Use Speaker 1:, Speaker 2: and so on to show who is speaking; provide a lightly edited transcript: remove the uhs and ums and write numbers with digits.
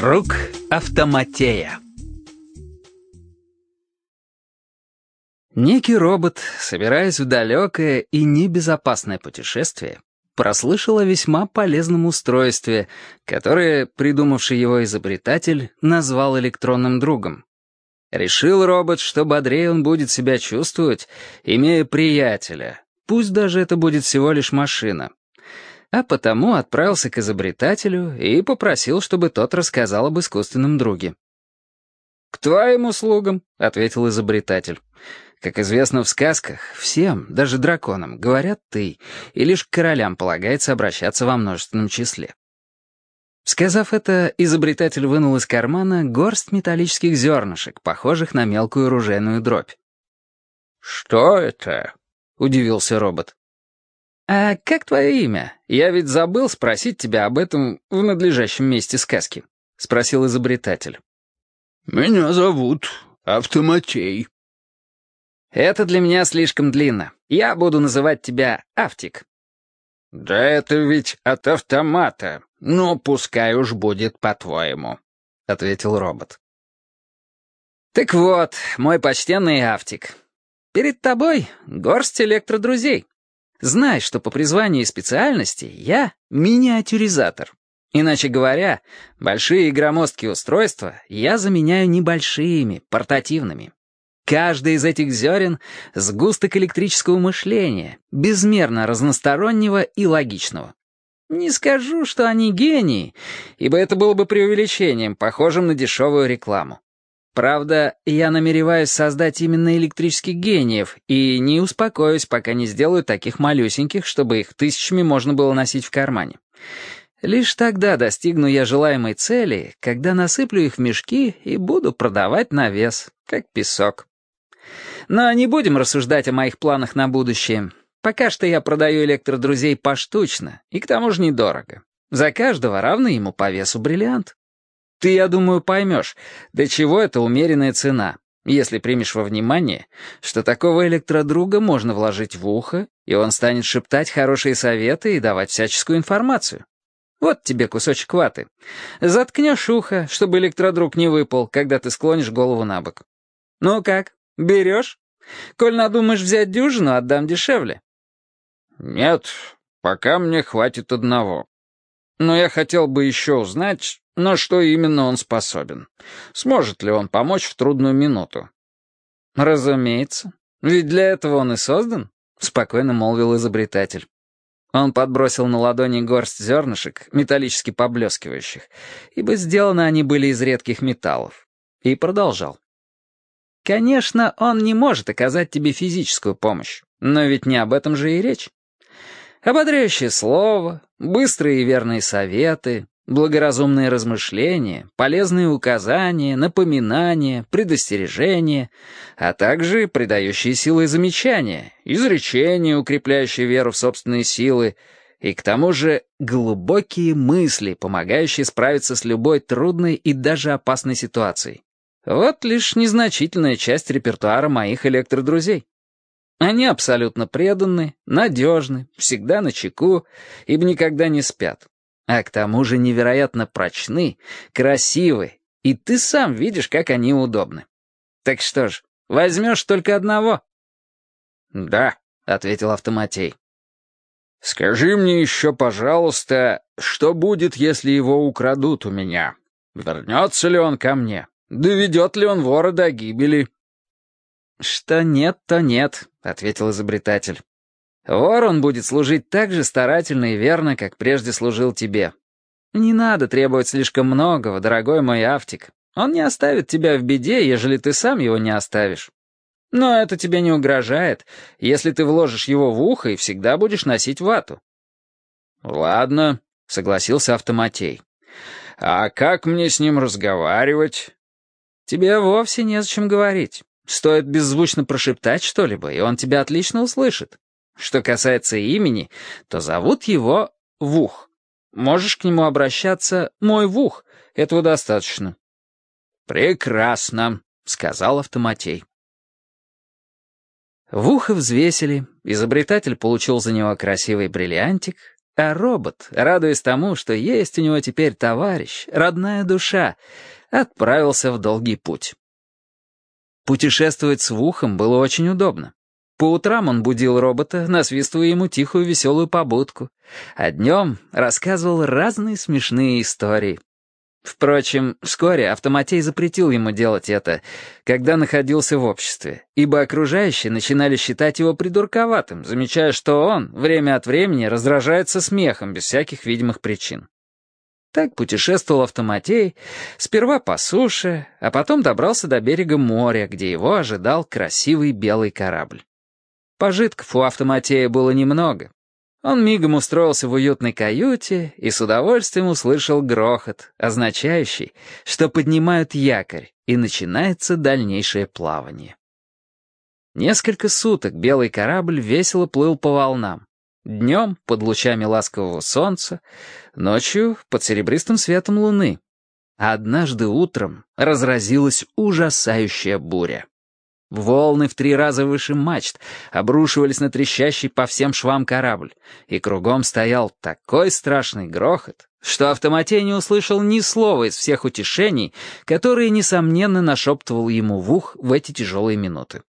Speaker 1: Друг Автоматея. Некий робот, собираясь в далекое и небезопасное путешествие, прослышал о весьма полезном устройстве, которое, придумавший его изобретатель, назвал электронным другом. Решил робот, что бодрее он будет себя чувствовать, имея приятеля, пусть даже это будет всего лишь машина. А потому отправился к изобретателю и попросил, чтобы тот рассказал об искусственном друге. «К твоим услугам», — ответил изобретатель. Как известно в сказках, всем, даже драконам, говорят «ты», и лишь к королям полагается обращаться во множественном числе. Сказав это, изобретатель вынул из кармана горсть металлических зернышек, похожих на мелкую оружейную дробь. «Что это?» — удивился робот. «А как твое имя? Я ведь забыл спросить тебя об этом в надлежащем месте сказки», — спросил изобретатель.
Speaker 2: «Меня зовут Автоматей».
Speaker 1: «Это для меня слишком длинно. Я буду называть тебя Автик».
Speaker 2: «Да это ведь от автомата. Ну, пускай уж будет по-твоему», — ответил робот.
Speaker 1: «Так вот, мой почтенный Автик, перед тобой горсть электродрузей. Знай, что по призванию и специальности я миниатюризатор. Иначе говоря, большие и громоздкие устройства я заменяю небольшими, портативными. Каждый из этих зерен — сгусток электрического мышления, безмерно разностороннего и логичного. Не скажу, что они гении, ибо это было бы преувеличением, похожим на дешевую рекламу. Правда, я намереваюсь создать именно электрических гениев и не успокоюсь, пока не сделаю таких малюсеньких, чтобы их тысячами можно было носить в кармане. Лишь тогда достигну я желаемой цели, когда насыплю их в мешки и буду продавать на вес, как песок. Но не будем рассуждать о моих планах на будущее. Пока что я продаю электродрузей поштучно, и к тому же недорого. За каждого равный ему по весу бриллиант. Ты, я думаю, поймешь, до чего это умеренная цена, если примешь во внимание, что такого электродруга можно вложить в ухо, и он станет шептать хорошие советы и давать всяческую информацию. Вот тебе кусочек ваты. Заткнешь ухо, чтобы электродруг не выпал, когда ты склонишь голову на бок. Ну как, берешь? Коль надумаешь взять дюжину, отдам дешевле.
Speaker 2: «Нет, пока мне хватит одного. Но я хотел бы еще узнать, на что именно он способен. Сможет ли он помочь в трудную минуту?»
Speaker 1: «Разумеется. Ведь для этого он и создан», — спокойно молвил изобретатель. Он подбросил на ладони горсть зернышек, металлически поблескивающих, ибо сделаны они были из редких металлов, и продолжал. «Конечно, он не может оказать тебе физическую помощь, но ведь не об этом же и речь. Ободряющее слово, быстрые и верные советы, благоразумные размышления, полезные указания, напоминания, предостережения, а также придающие силы замечания, изречения, укрепляющие веру в собственные силы, и к тому же глубокие мысли, помогающие справиться с любой трудной и даже опасной ситуацией. Вот лишь незначительная часть репертуара моих электродрузей. Они абсолютно преданы, надежны, всегда начеку, ибо никогда не спят. А к тому же невероятно прочны, красивы, и ты сам видишь, как они удобны. Так что ж, возьмешь только одного?»
Speaker 2: «Да», —
Speaker 1: ответил Автоматей.
Speaker 2: «Скажи мне еще, пожалуйста, что будет, если его украдут у меня? Вернется ли он ко мне? Доведет ли он вора до гибели?»
Speaker 1: «Что нет, то нет», — ответил изобретатель. «Вор он будет служить так же старательно и верно, как прежде служил тебе. Не надо требовать слишком многого, дорогой мой Автик. Он не оставит тебя в беде, ежели ты сам его не оставишь. Но это тебе не угрожает, если ты вложишь его в ухо и всегда будешь носить вату».
Speaker 2: «Ладно», — согласился Автоматей. «А как мне с ним разговаривать?»
Speaker 1: «Тебе вовсе незачем говорить. Стоит беззвучно прошептать что-либо, и он тебя отлично услышит. Что касается имени, то зовут его Вух. Можешь к нему обращаться «мой Вух», этого достаточно».
Speaker 2: «Прекрасно», — сказал Автоматей.
Speaker 1: Вуха взвесили, изобретатель получил за него красивый бриллиантик, А робот, радуясь тому, что есть у него теперь товарищ, родная душа, отправился в долгий путь. Путешествовать с Вухом было очень удобно. По утрам он будил робота, насвистывая ему тихую веселую побудку, а днем рассказывал разные смешные истории. Впрочем, вскоре Автоматей запретил ему делать это, когда находился в обществе, ибо окружающие начинали считать его придурковатым, замечая, что он время от времени раздражается смехом без всяких видимых причин. Так путешествовал Автоматей, сперва по суше, а потом добрался до берега моря, где его ожидал красивый белый корабль. Пожитков у Автоматея было немного. Он мигом устроился в уютной каюте и с удовольствием услышал грохот, означающий, что поднимают якорь, и начинается дальнейшее плавание. Несколько суток белый корабль весело плыл по волнам. Днем под лучами ласкового солнца, ночью под серебристым светом луны. А однажды утром разразилась ужасающая буря. Волны в 3 раза выше мачт обрушивались на трещащий по всем швам корабль, и кругом стоял такой страшный грохот, что Автоматей не услышал ни слова из всех утешений, которые, несомненно, нашептывал ему в ух в эти тяжелые минуты.